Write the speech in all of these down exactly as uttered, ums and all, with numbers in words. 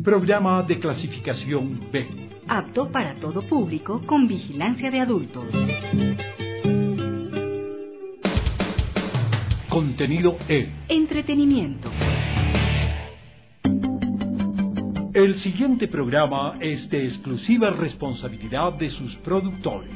Programa de clasificación B. Apto para todo público con vigilancia de adultos. Contenido E. Entretenimiento. El siguiente programa es de exclusiva responsabilidad de sus productores.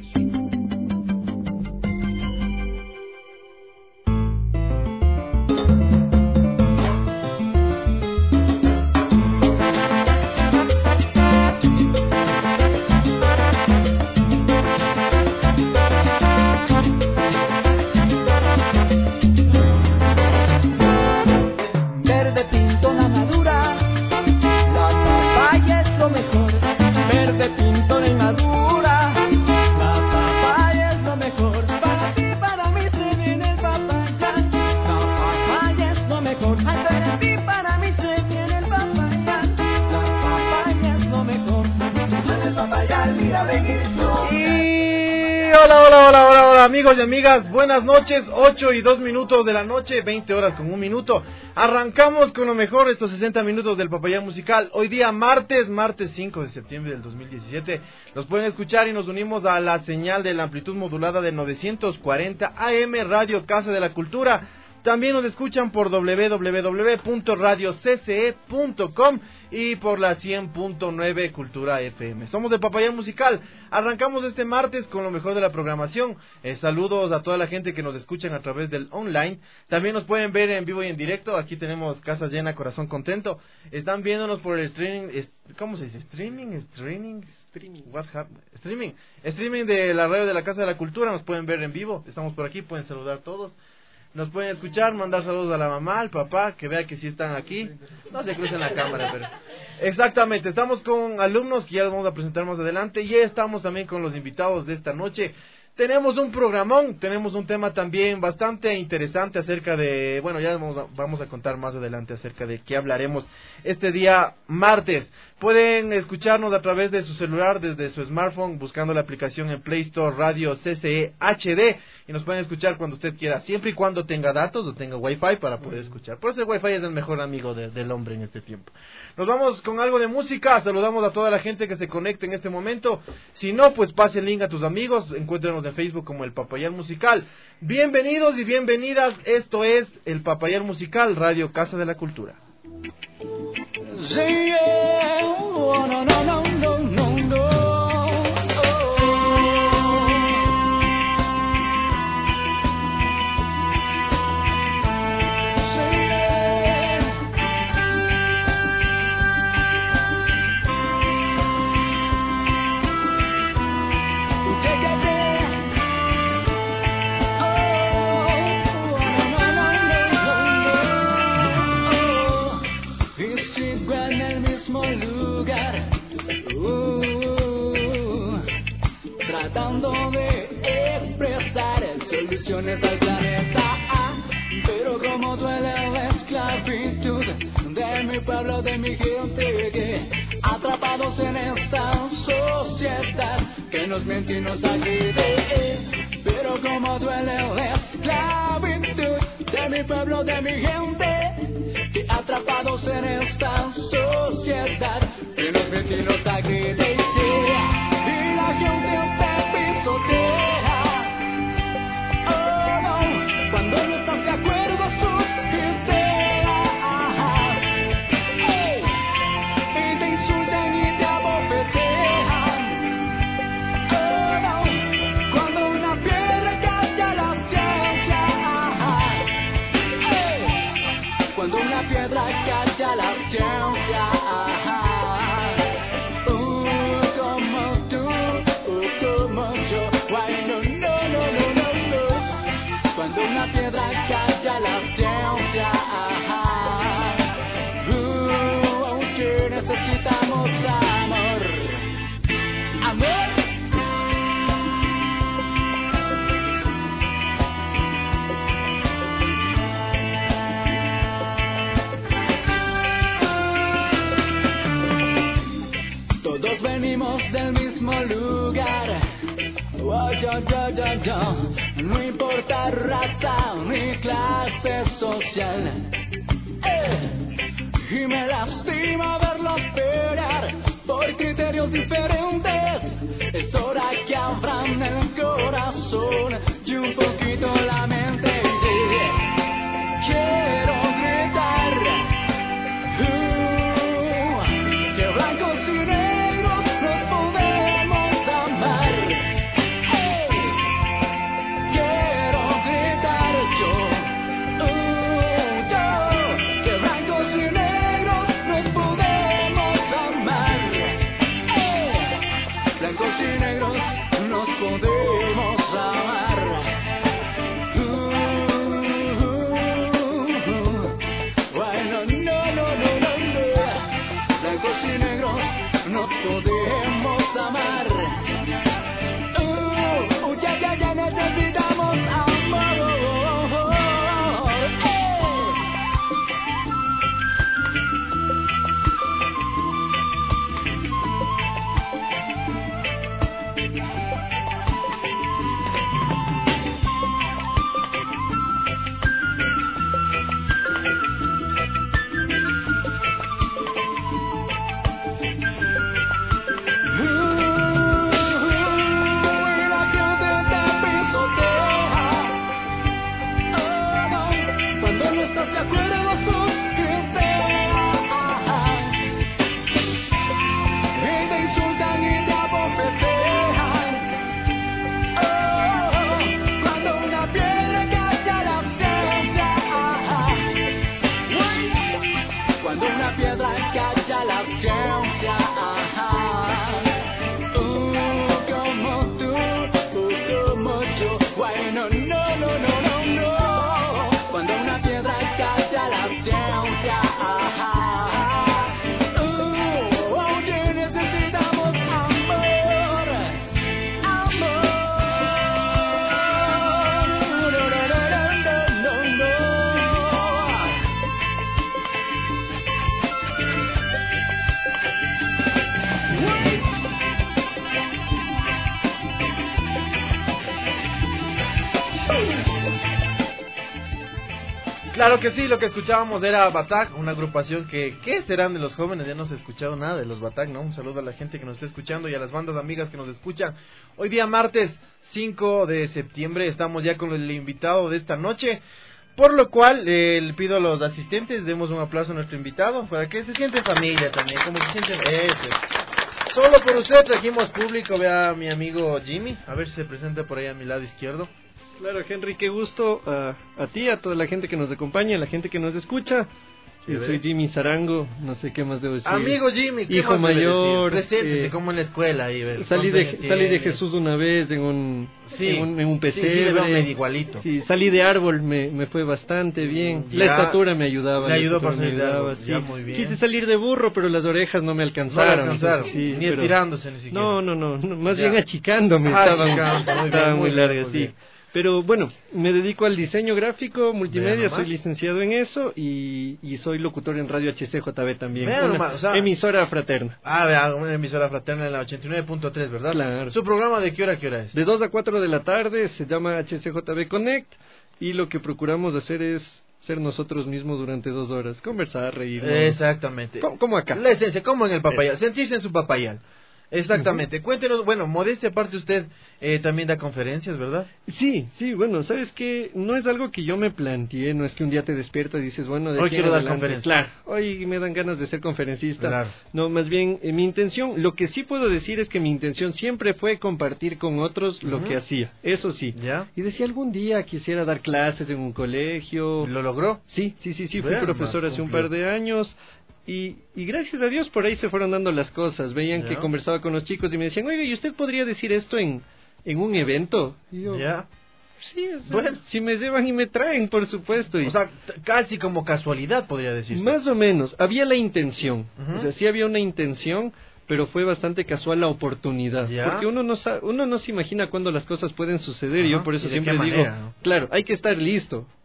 Amigos y amigas, buenas noches, ocho y dos minutos de la noche, veinte horas con un minuto. Arrancamos con lo mejor estos sesenta minutos del Papayal Musical. Hoy día martes, martes cinco de septiembre del dos mil diecisiete. Los pueden escuchar y nos unimos a la señal de la amplitud modulada de novecientos cuarenta A M Radio Casa de la Cultura. También nos escuchan por doble u doble u doble u punto radio c c e punto com y por la cien punto nueve Cultura F M. Somos el Papayal Musical. Arrancamos este martes con lo mejor de la programación. Eh, saludos a toda la gente que nos escuchan a través del online. También nos pueden ver en vivo y en directo. Aquí tenemos casa llena, corazón contento. Están viéndonos por el streaming. ¿Cómo se dice? ¿Streaming? ¿Streaming? Streaming. What happened? Streaming. Streaming de la radio de la Casa de la Cultura. Nos pueden ver en vivo. Estamos por aquí. Pueden saludar todos. Nos pueden escuchar, mandar saludos a la mamá, al papá, que vea que sí están aquí. No se crucen la cámara, pero... Exactamente, estamos con alumnos que ya los vamos a presentar más adelante. Y estamos también con los invitados de esta noche. Tenemos un programón, tenemos un tema también bastante interesante acerca de... Bueno, ya vamos a, vamos a contar más adelante acerca de qué hablaremos este día martes. Pueden escucharnos a través de su celular, desde su smartphone, buscando la aplicación en Play Store Radio C C E H D. Y nos pueden escuchar cuando usted quiera, siempre y cuando tenga datos o tenga wifi para poder escuchar. Por eso el wifi es el mejor amigo de, del hombre en este tiempo. Nos vamos con algo de música. Saludamos a toda la gente que se conecte en este momento. Si no, pues pase el link a tus amigos. Encuéntrenos en Facebook como el Papayal Musical. Bienvenidos y bienvenidas. Esto es el Papayal Musical, Radio Casa de la Cultura. Sí, yeah. Oh, no, no, no, no, no, no. Tratando de expresar soluciones al planeta, pero como duele la esclavitud de mi pueblo, de mi gente, que atrapados en esta sociedad que nos miente y nos agrede. Pero como duele la esclavitud de mi pueblo, de mi gente, que atrapados en esta sociedad que nos miente y nos agrede. Y la gente pisotea, oh no, cuando no estás de acuerdo a sus ideas, hey, y te insultan y te abofetean, oh no, cuando una piedra calla la ciencia, hey, cuando una piedra calla la ciencia. Una piedra calla la ciencia, uh, aunque necesitamos amor, amor. Todos venimos del mismo lugar. Oh, yo, yo, yo, yo. No importa raza ni clase social, eh, y me lastima verlos peor. sueños diferentes. Es hora que abran el corazón y un poquito la mente. Quiero gritar uh, que blancos y negros nos podemos amar. Hey, quiero gritar yo, uh, yo, que blancos y negros nos podemos amar. Hey, blancos y negros nos podemos amar. Nos podemos amar. Uh, uh, ya, ya, ya necesitamos amor. Hey. De acuerdo a sus ideas y te insultan y te abofetean. Oh, cuando una piedra calla la ausencia, cuando una piedra calla la ausencia, uh, como tú, uh, como yo, bueno, no, no, no, no, no, cuando una piedra calla la ausencia, uh, oye, necesitamos amor, amor, no, no, no, no, no, no. Claro que sí, lo que escuchábamos era Batak, una agrupación que, ¿qué serán de los jóvenes? Ya no se ha escuchado nada de los Batak, ¿no? Un saludo a la gente que nos está escuchando y a las bandas amigas que nos escuchan. Hoy día martes cinco de septiembre estamos ya con el invitado de esta noche, por lo cual eh, le pido a los asistentes, demos un aplauso a nuestro invitado, para que se siente familia también, como que sienten eso. Solo por usted trajimos público, vea a mi amigo Jimmy, a ver si se presenta por ahí a mi lado izquierdo. Claro, Henry, qué gusto uh, a ti, a toda la gente que nos acompaña, a la gente que nos escucha. Yo soy Jimmy Zarango, no sé qué más debo decir. Amigo Jimmy, ¿qué hijo mayor, preséntese eh, como en la escuela. Ahí, ver, salí, de, salí de Jesús una vez en un, sí, en un, en un pesebre. Sí, sí, le veo medio igualito. Sí, salí de árbol, me, me fue bastante bien. Ya, la estatura me ayudaba. Le ayudó por me ayudaba, sí. Ya, muy bien. Quise salir de burro, pero las orejas no me alcanzaron. No me alcanzaron, sí, ni pero, estirándose ni siquiera. No, no, no, no más ya. bien achicándome. Ah, estaban achicándose, muy, estaban bien, muy, muy largas, sí. bien. Pero bueno, me dedico al diseño gráfico, multimedia, soy licenciado en eso y, y soy locutor en Radio H C J B también, Vean una nomás, o sea, emisora fraterna. Ah, vea, una emisora fraterna en la ochenta y nueve punto tres, ¿verdad? Claro. ¿Su programa de qué hora a qué hora es? De dos a cuatro de la tarde, se llama H C J B Connect y lo que procuramos hacer es ser nosotros mismos durante dos horas, conversar, reírnos. Exactamente. Como, como acá. La esencia, como en el papayal, sentirse en su papayal. Exactamente. Uh-huh. Cuéntenos, bueno, modestia aparte, usted eh, también da conferencias, ¿verdad? Sí, sí, bueno, ¿sabes qué? No es algo que yo me planteé, no es que un día te despiertas y dices, bueno, de hoy aquí quiero adelante, dar conferencias. Claro, hoy me dan ganas de ser conferencista. Claro. No, más bien, eh, mi intención, lo que sí puedo decir es que mi intención siempre fue compartir con otros uh-huh. lo que hacía, eso sí. ¿Ya? Y decía, algún día quisiera dar clases en un colegio. ¿Lo logró? Sí, sí, sí, sí, fui Vean, profesor hace un par de años. Y, y gracias a Dios por ahí se fueron dando las cosas. Veían ¿Ya? que conversaba con los chicos y me decían, oiga, ¿y usted podría decir esto en, en un evento? Y yo, ¿Ya? Sí, o sea, bueno, si me llevan y me traen, por supuesto. Y o sea, t- casi como casualidad podría decirse. Más o menos, había la intención. Uh-huh. O sea, sí había una intención, pero fue bastante casual la oportunidad. ¿Ya? Porque uno no sa- uno no se imagina cuándo las cosas pueden suceder. Uh-huh. Yo por eso ¿Y de siempre qué digo, manera, ¿no? claro, hay que estar listo.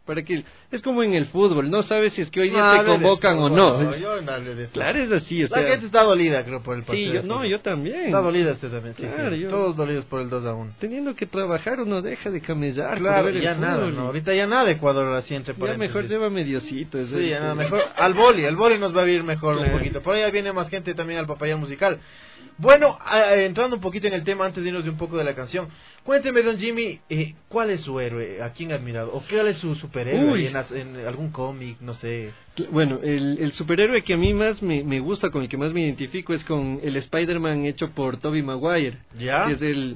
para que es como en el fútbol, no sabes si es que hoy día No, te hable de convocan o fútbol, no. no, yo no hablé de fútbol. Claro, es así, o La sea, gente está dolida, creo, por el sí, partido. yo, de no, fútbol. yo también. Está dolida usted también, sí, Claro, sí. yo- Todos dolidos por el dos a uno. Teniendo que trabajar uno deja de camellar. por Claro, ver el ya nada, fútbol. no, ahorita ya nada de Ecuador así entre Ya paréntesis. mejor lleva mediocito. es Sí, el- ya nada, mejor al boli, al boli nos va a ir mejor Claro. un poquito. Por ahí viene más gente también al Papayán Musical. Bueno, eh, entrando un poquito en el tema antes de irnos de un poco de la canción, cuénteme, don Jimmy, eh, ¿cuál es su héroe? ¿A quién ha admirado? ¿O cuál es su superhéroe Uy. en, las- en algún cómic, no sé? Bueno, el, el superhéroe que a mí más me, me gusta, con el que más me identifico, es con el Spider-Man hecho por Tobey Maguire. ¿Ya? Que es el...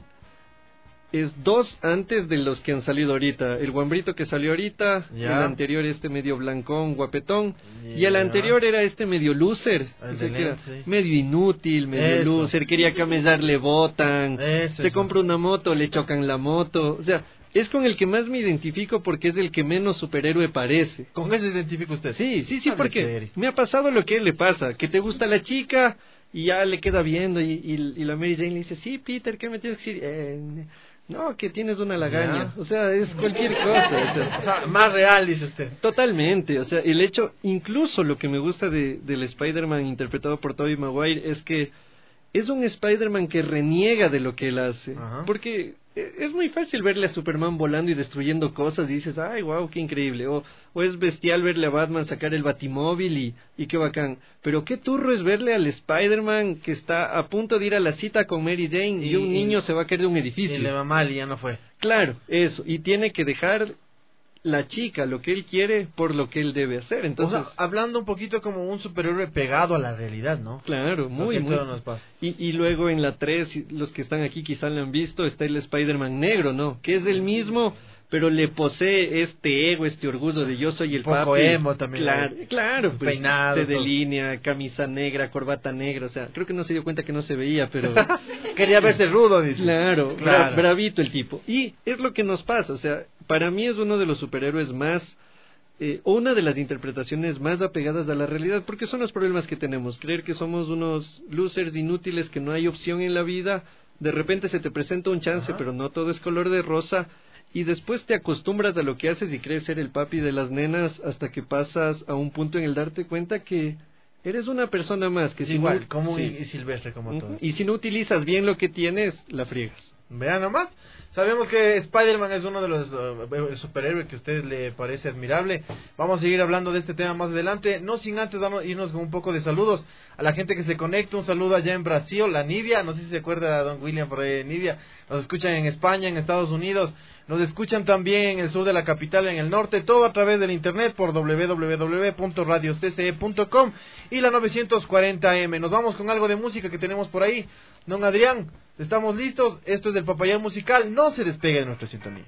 Es dos antes de los que han salido ahorita. El guambrito que salió ahorita, Ya. el anterior este medio blancón, guapetón, y el Ya. anterior era este medio loser, El o sea, de que era lente, sí. medio inútil, medio Eso. loser, quería camellar, le botan, Eso, se eso. compra una moto, le chocan la moto, o sea, es con el que más me identifico porque es el que menos superhéroe parece. ¿Con qué se identifica usted? Sí, sí, sí, Hable porque serio. me ha pasado lo que a él le pasa, que te gusta la chica y ya le queda viendo y, y, y la Mary Jane le dice, sí, Peter, ¿qué me tienes que decir? Eh, no, que tienes una lagaña, Ya. o sea, es cualquier cosa. o sea, O sea, más real, dice usted. totalmente, o sea, el hecho, incluso lo que me gusta de, del Spider-Man interpretado por Tobey Maguire es que es un Spider-Man que reniega de lo que él hace, Ajá. porque e- es muy fácil verle a Superman volando y destruyendo cosas y dices, ay, wow, qué increíble, o, o es bestial verle a Batman sacar el batimóvil y, y qué bacán, pero qué turro es verle al Spider-Man que está a punto de ir a la cita con Mary Jane y, Y- un niño se va a caer de un Y edificio. le va mal y ya no fue. Claro, eso, y tiene que dejar la chica lo que él quiere por lo que él debe hacer, entonces... O sea, hablando un poquito como un superhéroe pegado a la realidad, ¿no? Claro, muy, Lo que muy. todo nos pasa. Y, y luego en la tres, los que están aquí quizá lo han visto, está el Spider-Man negro, ¿no? Que es el mismo, pero le posee este ego, este orgullo de yo soy el Un poco papi. emo también, Claro, ¿no? claro. Pues, Peinado, se todo. delinea, camisa negra, corbata negra, o sea, creo que no se dio cuenta que no se veía, pero... Quería verse rudo, dice. Claro, Claro. bra- bravito el tipo. Y es lo que nos pasa, o sea, para mí es uno de los superhéroes más, eh, una de las interpretaciones más apegadas a la realidad, porque son los problemas que tenemos, creer que somos unos losers inútiles, que no hay opción en la vida, de repente se te presenta un chance, Ajá. pero no todo es color de rosa, y después te acostumbras a lo que haces y crees ser el papi de las nenas hasta que pasas a un punto en el darte cuenta que eres una persona más, que Es si igual, no- común sí. y, y silvestre como Ujú. todos. Y si no utilizas bien lo que tienes, la friegas. Vean nomás. Sabemos que Spider-Man es uno de los uh, superhéroes que a usted le parece admirable. Vamos a seguir hablando de este tema más adelante. No sin antes darnos, irnos con un poco de saludos a la gente que se conecta. Un saludo allá en Brasil, la Nivia. No sé si se acuerda don William por ahí de Nivia. Nos escuchan en España, en Estados Unidos. Nos escuchan también en el sur de la capital, en el norte. Todo a través del internet por doble u doble u doble u punto radio c c e punto com y la novecientos cuarenta eme. Nos vamos con algo de música que tenemos por ahí. Don Adrián, estamos listos. Esto es del Papayán Musical. No se despegue de nuestra sintonía.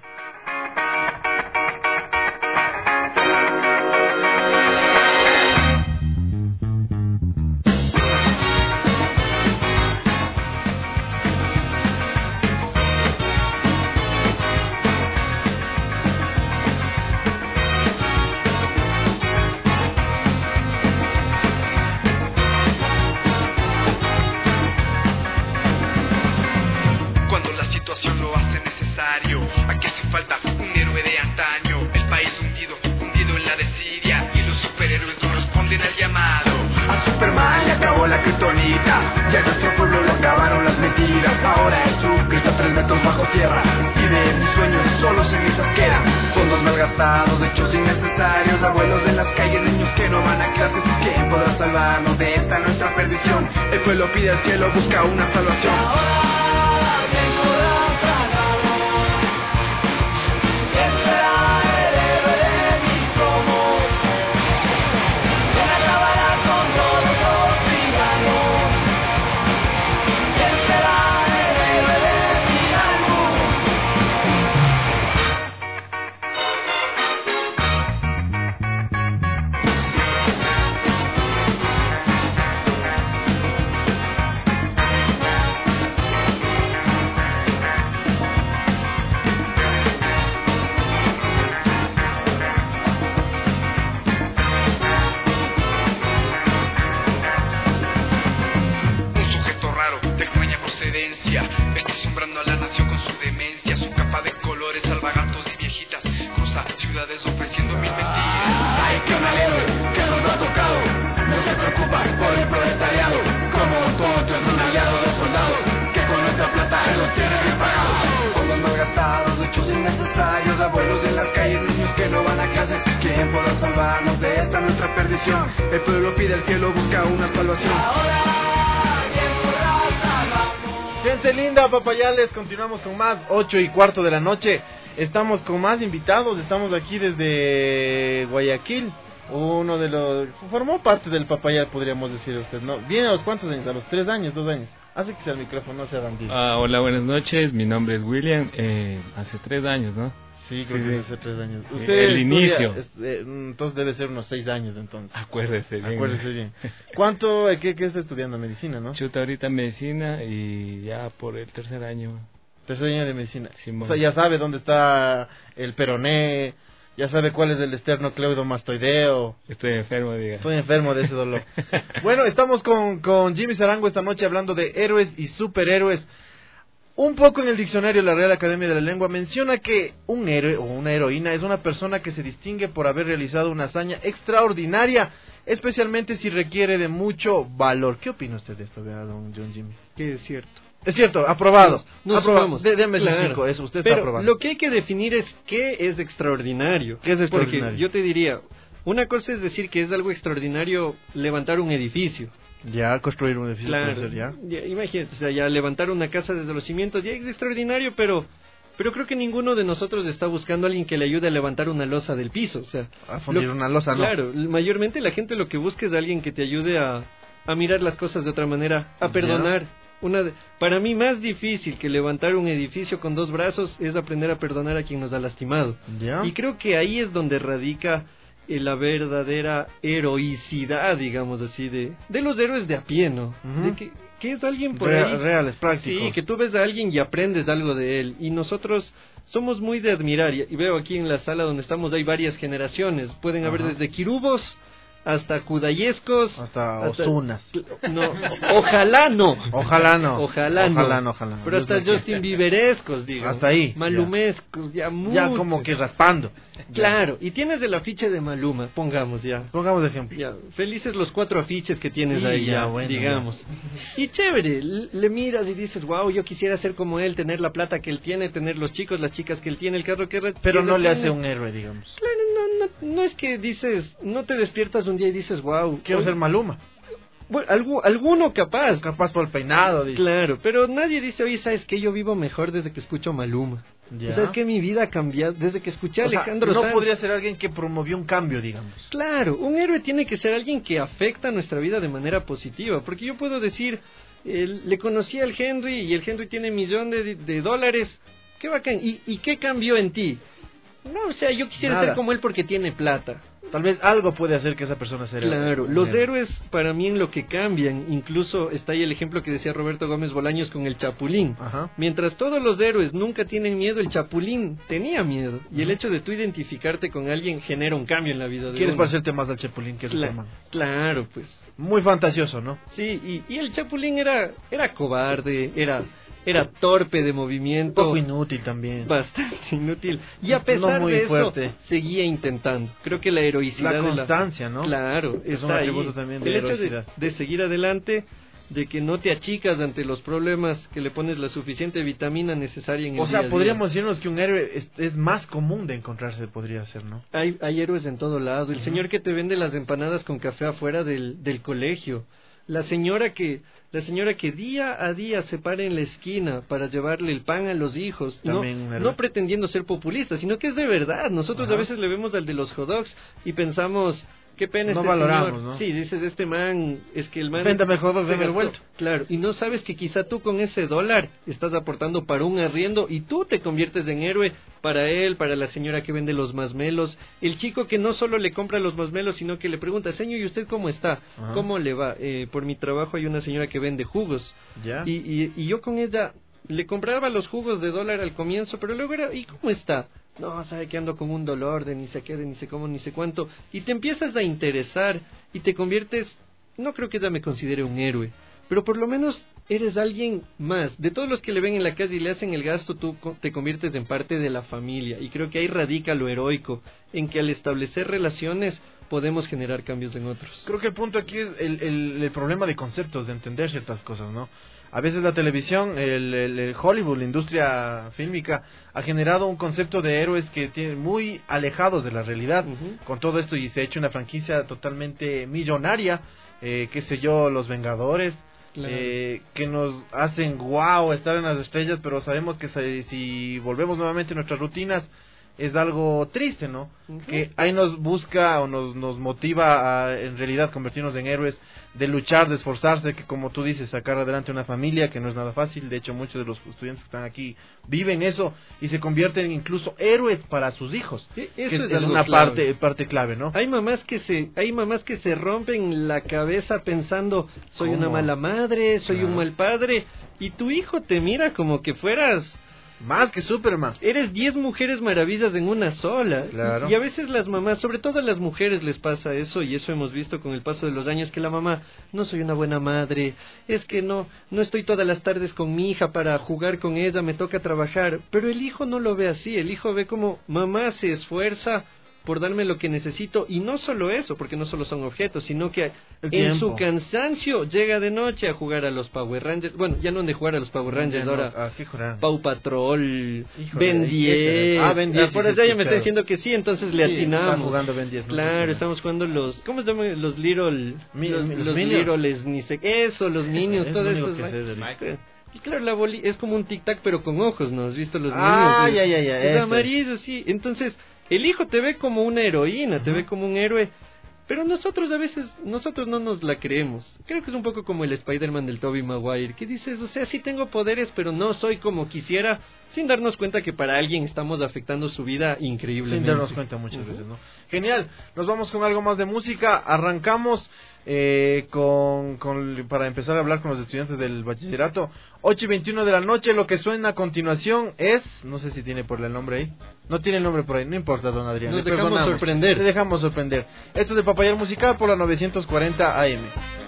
Cuando la situación lo hace necesario, aquí hace falta un héroe de antaño. El país hundido, hundido en la desidia, y los superhéroes no responden al llamado. A Superman le acabó la kriptonita, ya nuestro pueblo lo acabaron las mentiras. Ahora es un Cristo a tres metros bajo tierra, y de mis sueños solo cenizas quedan. Fondos malgastados, hechos innecesarios, abuelos en las calles, niños que no van a clases. ¿Quién podrá salvarnos de esta nuestra perdición? El pueblo pide al cielo, busca una salvación. Un sujeto raro, de extraña procedencia, está asombrando a la nación con su demencia. Su capa de colores, salva gatos y viejitas, cruza ciudades ofreciendo solo salvarnos de esta nuestra perdición. El pueblo pide al cielo, busca una salvación. Gente linda, papayales, continuamos con más, ocho y cuarto de la noche. Estamos con más invitados, estamos aquí desde Guayaquil. Uno de los... formó parte del papayal, podríamos decir a usted, ¿no? ¿Viene a los cuántos años? A los tres años, dos años. Hace que sea el micrófono, no sea bandido. Ah, hola, buenas noches, mi nombre es William, eh, hace tres años, ¿no? Sí, creo sí, que sí. hace tres años. El Usted estudia, inicio. Es, eh, entonces debe ser unos seis años, entonces. Acuérdese bien. Acuérdese bien. ¿Cuánto, eh, qué, qué está estudiando? Medicina, ¿no? Chuta ahorita medicina y ya por el tercer año. Tercer año de medicina. Simón. O sea, ya sabe dónde está el peroné, ya sabe cuál es el esternocleidomastoideo. Estoy enfermo, diga. Estoy enfermo de ese dolor. Bueno, estamos con, con Jimmy Sarango esta noche hablando de héroes y superhéroes. Un poco en el diccionario de la Real Academia de la Lengua menciona que un héroe o una heroína es una persona que se distingue por haber realizado una hazaña extraordinaria, especialmente si requiere de mucho valor. ¿Qué opina usted de esto, vea, don John Jimmy? Que es cierto. Es cierto, aprobado. Nos, nos aprobado. sumamos. De, deme Claro. cinco, eso, usted Pero está aprobado. lo que hay que definir es qué es extraordinario. ¿Qué es extraordinario? Porque yo te diría, una cosa es decir que es algo extraordinario levantar un edificio. Ya, construir un edificio Claro, puede ser, ya. ya, imagínate, o sea, ya levantar una casa desde los cimientos ya es extraordinario, pero pero creo que ninguno de nosotros está buscando a alguien que le ayude a levantar una losa del piso, o sea, A fundir lo- una losa, no. Claro, mayormente la gente lo que busca es alguien que te ayude a, a mirar las cosas de otra manera, a Ya. perdonar. Una de- para mí más difícil que levantar un edificio con dos brazos es aprender a perdonar a quien nos ha lastimado. Ya. Y creo que ahí es donde radica eh, la verdadera heroicidad, digamos así, de, de los héroes de a pie, ¿no? Ujú. De que, que es alguien por Real- ahí... reales, prácticos. Sí, que tú ves a alguien y aprendes algo de él. Y nosotros somos muy de admirar. Y y veo aquí en la sala donde estamos hay varias generaciones. Pueden haber Ajá. desde quirubos hasta kudayescos. Hasta Ozunas. No, ojalá no. Ojalá no. Ojalá no. Ojalá no, ojalá no. Pero Dios hasta no quiera. Justin Bieberescos, digo. Hasta ahí, ya. Malumescos, ya, mucho. Ya como que raspando. Claro, y tienes el afiche de Maluma, pongamos ya. Pongamos ejemplo. Ya, felices los cuatro afiches que tienes Y ahí, ya, ya, bueno, digamos. Y chévere, l- le miras y dices, wow, yo quisiera ser como él, tener la plata que él tiene, tener los chicos, las chicas que él tiene, el carro que... re- Pero que no le retiene. hace un héroe, digamos. Claro, no, no, no es que dices, no te despiertas un día y dices, wow. Quiero ser Maluma. Bueno, algu- alguno capaz. Capaz por el peinado, dice. Claro, pero nadie dice, oye, ¿sabes qué? Yo vivo mejor desde que escucho Maluma. Ya. O sea, es que mi vida ha cambiado desde que escuché a O sea, Alejandro no Sanz. podría ser alguien que promovió un cambio, digamos. Claro, un héroe tiene que ser alguien que afecta nuestra vida de manera positiva, porque yo puedo decir, eh, le conocí al Henry y el Henry tiene millón de, de dólares, qué bacán, ¿Y, ¿y qué cambió en ti? No, o sea, yo quisiera Nada. ser como él porque tiene plata. Tal vez algo puede hacer que esa persona sea Claro, un los héroe. héroes para mí en lo que cambian, incluso está ahí el ejemplo que decía Roberto Gómez Bolaños con el Chapulín. Ajá. Mientras todos los héroes nunca tienen miedo, el Chapulín tenía miedo. Y el hecho de tú identificarte con alguien genera un cambio en la vida de ¿Quieres uno. parecerte más al Chapulín que Cla- Superman? Claro, pues. Muy fantasioso, ¿no? Sí, y, y el Chapulín era, era cobarde, era, era torpe de Un movimiento. poco inútil también. Bastante inútil. Y a pesar No muy de eso, fuerte. seguía intentando. Creo que la heroicidad... La de constancia, ¿no? Claro, Es un está atributo ahí. también de El hecho heroicidad. de, de seguir adelante, de que no te achicas ante los problemas, que le pones la suficiente vitamina necesaria en el O sea, día a día. podríamos decirnos que un héroe es, es más común de encontrarse, podría ser, ¿no? Hay, hay héroes en todo lado. El señor que te vende las empanadas con café afuera del, del colegio. La señora que la señora que día a día se para en la esquina para llevarle el pan a los hijos. No, También un héroe. no pretendiendo ser populista, sino que es de verdad. Nosotros Ajá. a veces le vemos al de los hot dogs y pensamos... Qué pena No este valoramos, señor. ¿no? Sí, dices, este man, es que el man... Véndame el hot dog, se deme el gastó. vuelto. Claro, y no sabes que quizá tú con ese dólar estás aportando para un arriendo y tú te conviertes en héroe para él, para la señora que vende los masmelos, el chico que no solo le compra los masmelos, sino que le pregunta, señor, ¿y usted cómo está? Ajá. ¿Cómo le va? Eh, por mi trabajo hay una señora que vende jugos. ¿Ya? Y, y, y yo con ella le compraba los jugos de dólar al comienzo, pero luego era, ¿y cómo está? No, sabe que ando con un dolor de ni sé qué, de ni sé cómo, ni sé cuánto. Y te empiezas a interesar y te conviertes, no creo que ella me considere un héroe, pero por lo menos eres alguien más. De todos los que le ven en la calle y le hacen el gasto, tú co- te conviertes en parte de la familia. Y creo que ahí radica lo heroico, en que al establecer relaciones podemos generar cambios en otros. Creo que el punto aquí es el, el, el problema de conceptos, de entender ciertas cosas, ¿no? A veces la televisión, el, el, el Hollywood, la industria fílmica, ha generado un concepto de héroes que tienen muy alejados de la realidad. Uh-huh. Con todo esto, y se ha hecho una franquicia totalmente millonaria, eh, qué sé yo, Los Vengadores, claro. eh, que nos hacen wow estar en las estrellas, pero sabemos que si, si volvemos nuevamente a nuestras rutinas, es algo triste, ¿no? Uh-huh. Que ahí nos busca o nos, nos motiva a, en realidad, convertirnos en héroes, de luchar, de esforzarse, que como tú dices, sacar adelante una familia, que no es nada fácil. De hecho, muchos de los estudiantes que están aquí viven eso y se convierten incluso héroes para sus hijos. Sí, eso que es, es, es una clave. parte parte clave, ¿no? Hay mamás que se hay mamás que se rompen la cabeza pensando, soy ¿Cómo? Una mala madre, soy Claro. un mal padre, y tu hijo te mira como que fueras... Más que Superman. Eres diez mujeres maravillas en una sola. Claro. Y a veces las mamás, sobre todo a las mujeres les pasa eso, y eso hemos visto con el paso de los años, que la mamá, no soy una buena madre, es que no, no estoy todas las tardes con mi hija para jugar con ella, me toca trabajar. Pero el hijo no lo ve así, el hijo ve como mamá se esfuerza por darme lo que necesito, y no solo eso, porque no solo son objetos, sino que El en tiempo. su cansancio llega de noche a jugar a los Power Rangers. Bueno, ya no han de jugar a los Power Rangers, Ya no, ahora ah, qué joder. Paw Patrol, Híjole, Ben diez. ah, Ben diez, Ah, por sí, allá sí, ya me está escuchado. diciendo que sí, entonces le Sí, atinamos. están jugando Ben diez, no sé Claro, qué. estamos jugando los, ¿cómo se llaman? Los Little, Mi- los, mi- los los Minions. Littles, ni sé, eso, los Minions, Es todo lo único eso. que es sé ma- del- Y claro, la boli es como un tic-tac, pero con ojos, ¿no? ¿Has visto los Ah, Minions? ya, Es- ya, ya, Es ese es. amarillo, sí. Entonces, el hijo te ve como una heroína, te ve como un héroe. Pero nosotros a veces, nosotros no nos la creemos. Creo que es un poco como el Spider-Man del Tobey Maguire, que dices, o sea, sí tengo poderes, pero no soy como quisiera, sin darnos cuenta que para alguien estamos afectando su vida increíblemente. Sin darnos cuenta muchas Uh-huh. veces, ¿no? Genial, nos vamos con algo más de música. Arrancamos eh, con, con para empezar a hablar con los estudiantes del bachillerato. Ocho y veintiuno de la noche. Lo que suena a continuación es, no sé si tiene por el nombre ahí, no tiene el nombre por ahí, no importa, don Adrián, Nos le dejamos perdonamos. sorprender. Le dejamos sorprender. Esto es de Papayal Musical por la novecientos cuarenta A M.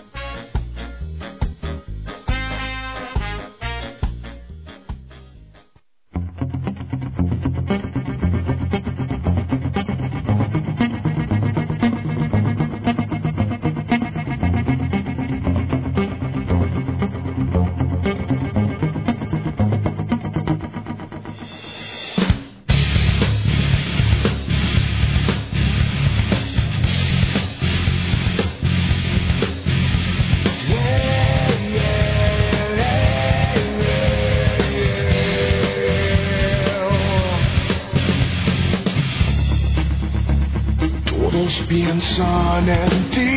Todos piensan en ti.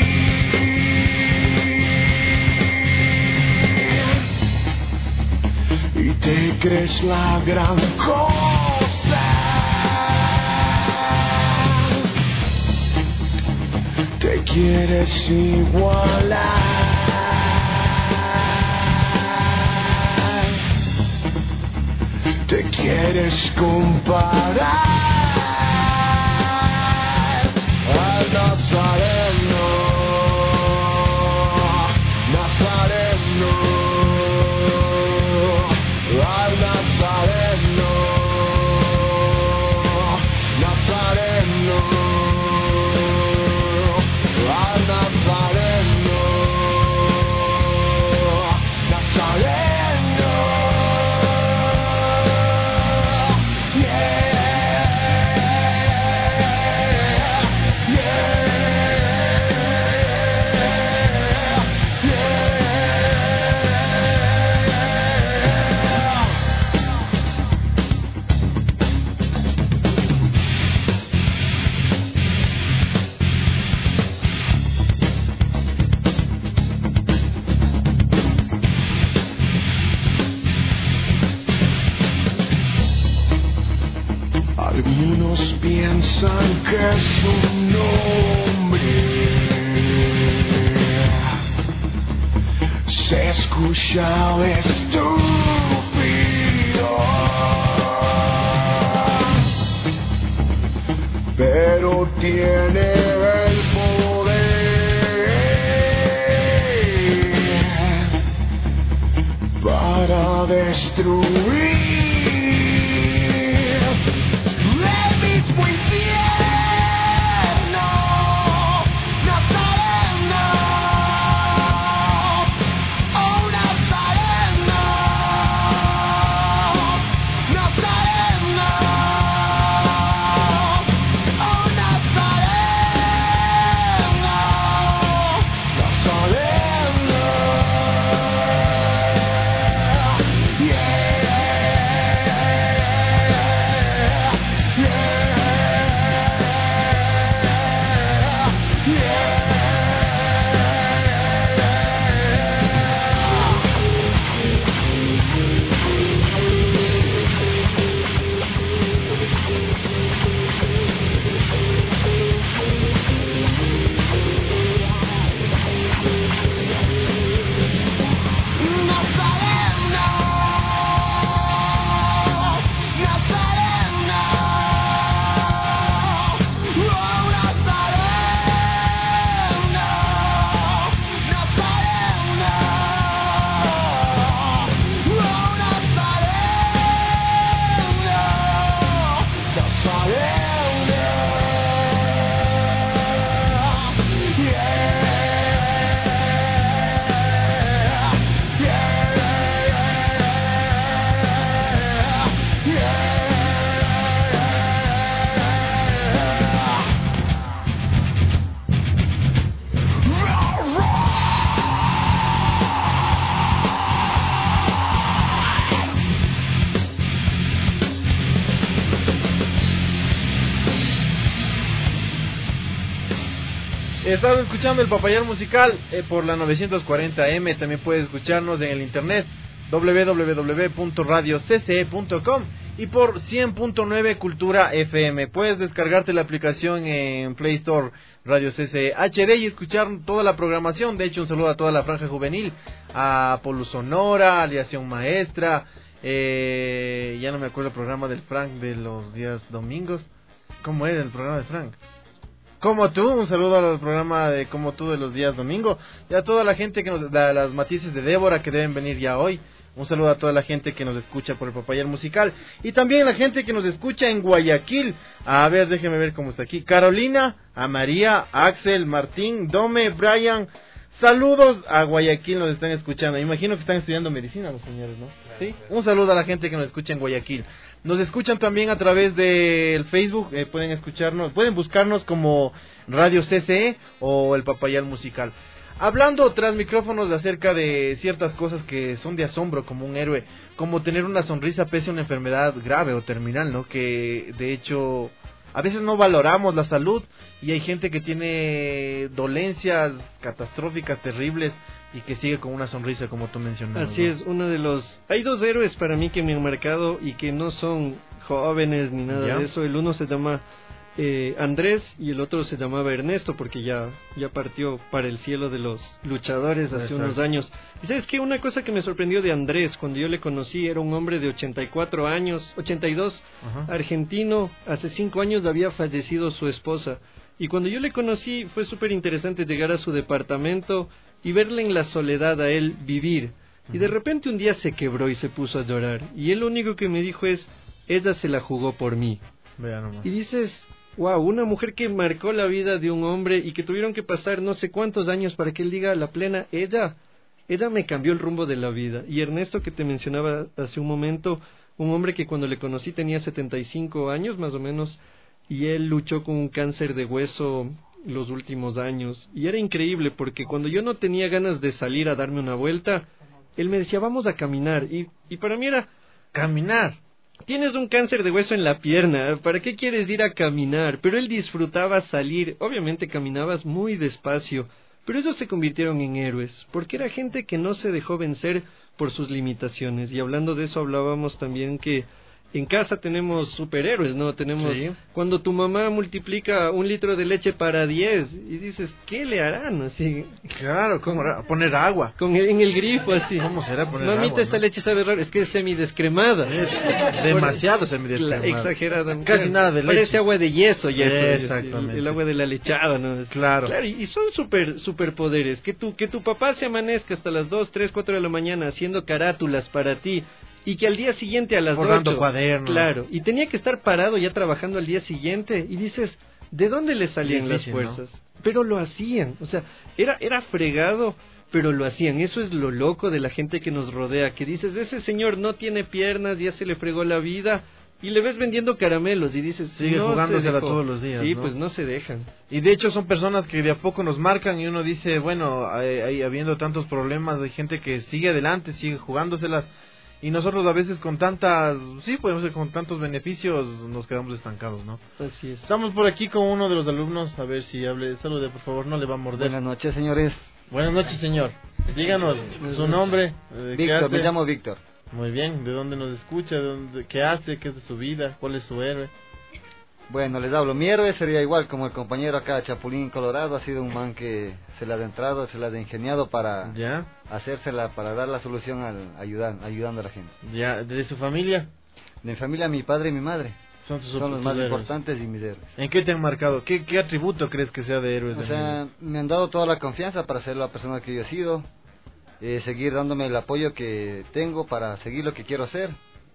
Y te crees la gran cosa. Te quieres igualar. Te quieres comparar. Al Nazareno, Nazareno, al Nazareno, Nazareno, al Nazareno, Nazareno, yeah. Algunos piensan que es un nombre. Se escucha estúpido, pero tiene el poder para destruir. El mismo infierno Estás escuchando el Papayal Musical eh, por la novecientos cuarenta eme. También puedes escucharnos en el internet doble u doble u doble u punto radio c c e punto com y por cien punto nueve Cultura F M. Puedes descargarte la aplicación en Play Store Radio C C E H D y escuchar toda la programación. De hecho, un saludo a toda la franja juvenil, a Polo Sonora, Aliación Maestra, eh, ya no me acuerdo el programa del Frank de los días domingos. ¿Cómo era el programa de Frank? Como tú, un saludo al programa de Como tú de los días domingo y a toda la gente que nos da las matices de Débora que deben venir ya hoy. Un saludo a toda la gente que nos escucha por el Papayal Musical y también la gente que nos escucha en Guayaquil. A ver, déjeme ver cómo está aquí. Carolina, a María, Axel, Martín, Dome, Brian. Saludos a Guayaquil, nos están escuchando. Imagino que están estudiando medicina los señores, ¿no? Sí. Un saludo a la gente que nos escucha en Guayaquil. Nos escuchan también a través del Facebook, eh, pueden escucharnos, pueden buscarnos como Radio C C E o el Papayal Musical. Hablando tras micrófonos acerca de ciertas cosas que son de asombro, como un héroe, como tener una sonrisa pese a una enfermedad grave o terminal, ¿no? Que de hecho a veces no valoramos la salud y hay gente que tiene dolencias catastróficas, terribles y que sigue con una sonrisa, como tú mencionabas. Así ¿no? es, uno de los... Hay dos héroes para mí que me han marcado y que no son jóvenes ni nada ¿Ya? de eso. El uno se llama eh, Andrés y el otro se llamaba Ernesto, porque ya, ya partió para el cielo de los luchadores hace Exacto. unos años. Y sabes que una cosa que me sorprendió de Andrés cuando yo le conocí, era un hombre de ochenta y cuatro años, ochenta y dos, Ajá. argentino. Hace cinco años había fallecido su esposa. Y cuando yo le conocí fue súper interesante llegar a su departamento y verle en la soledad a él vivir. Y de repente un día se quebró y se puso a llorar. Y él lo único que me dijo es, ella se la jugó por mí. Vea nomás. Y dices, wow, una mujer que marcó la vida de un hombre y que tuvieron que pasar no sé cuántos años para que él diga a la plena, ella, ella me cambió el rumbo de la vida. Y Ernesto, que te mencionaba hace un momento, un hombre que cuando le conocí tenía setenta y cinco años más o menos, y él luchó con un cáncer de hueso los últimos años. Y era increíble porque cuando yo no tenía ganas de salir a darme una vuelta, él me decía, vamos a caminar. Y, y para mí era... Caminar. Tienes un cáncer de hueso en la pierna, ¿para qué quieres ir a caminar? Pero él disfrutaba salir, obviamente caminabas muy despacio, pero ellos se convirtieron en héroes, porque era gente que no se dejó vencer por sus limitaciones. Y hablando de eso hablábamos también que en casa tenemos superhéroes, ¿no? Tenemos, sí. Cuando tu mamá multiplica un litro de leche para diez, y dices, ¿qué le harán? Así, Claro, ¿cómo era? Poner agua. con el, en el grifo, así. ¿Cómo será poner Mamita, agua, esta no? leche sabe raro, es que es semidescremada. Es demasiado semidescremada. Exageradamente. Casi nada de leche. Parece agua de yeso ya. esto, Exactamente. El, el agua de la lechada, ¿no? Es- Claro. Claro, y y son super superpoderes. Que tu, que tu papá se amanezca hasta las dos, tres, cuatro de la mañana haciendo carátulas para ti y que al día siguiente a las Borrando ocho... cuadernos. Claro, y tenía que estar parado ya trabajando al día siguiente y dices, ¿de dónde le salían Difícil, las fuerzas? Pero lo hacían, o sea, era, era fregado, pero lo hacían. Eso es lo loco de la gente que nos rodea, que dices, ese señor no tiene piernas, ya se le fregó la vida, y le ves vendiendo caramelos y dices, Sigue no jugándosela se dejó. todos los días, Sí, ¿no? pues no se dejan. Y de hecho son personas que de a poco nos marcan y uno dice, bueno, hay, hay- habiendo tantos problemas, hay gente que sigue adelante, sigue jugándoselas. Y nosotros a veces con tantas, sí, podemos ser con tantos beneficios, nos quedamos estancados, ¿no? Así es. Estamos por aquí con uno de los alumnos, a ver si hable, salude por favor, no le va a morder. Buenas noches, señores. Buenas noches, señor. Díganos su nombre, eh, ¿qué Víctor, hace? me llamo Víctor. Muy bien, ¿de dónde nos escucha? ¿De dónde, ¿Qué hace? ¿Qué es de su vida? ¿Cuál es su héroe? Bueno, les hablo. Mi héroe sería igual como el compañero acá, Chapulín Colorado. Ha sido un man que se la ha adentrado, se la ha ingeniado para ¿Ya? hacérsela, para dar la solución al ayudar, ayudando a la gente. ¿Ya? ¿De su familia? De mi familia, mi padre y mi madre Son, tus, son los tus más héroes. importantes y mis héroes. ¿En qué te han marcado? ¿Qué, qué atributo crees que sea de héroes? O de sea, me han dado toda la confianza para ser la persona que yo he sido, eh, seguir dándome el apoyo que tengo para seguir lo que quiero hacer.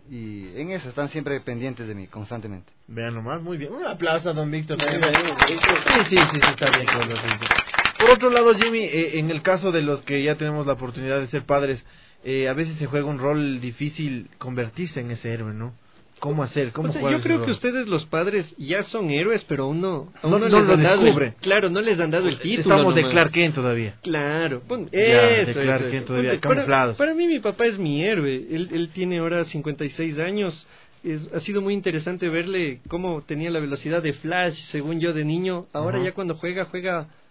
Y en eso están siempre pendientes de mí, constantemente. Vean nomás, muy bien. Un aplauso a don Víctor. Sí, sí, sí, sí, está bien con lo que dice. Por otro lado, Jimmy, eh, en el caso de los que ya tenemos la oportunidad de ser padres, eh, a veces se juega un rol difícil convertirse en ese héroe, ¿no? ¿Cómo hacer? ¿Cómo O sea, jugar yo ese creo rol? que ustedes los padres ya son héroes, pero aún no, aún No- no, no les lo han dado el, descubre. claro, no les han dado el título. Estamos de nomás. Clark Kent todavía. Claro, pon- Ya, eso, de Clark eso, Kent eso. todavía, Ponte, camuflados. Para, para mí mi papá es mi héroe, él, él tiene ahora cincuenta y seis años, es, ha sido muy interesante verle cómo tenía la velocidad de Flash, según yo de niño, ahora Ajá. ya cuando juega, juega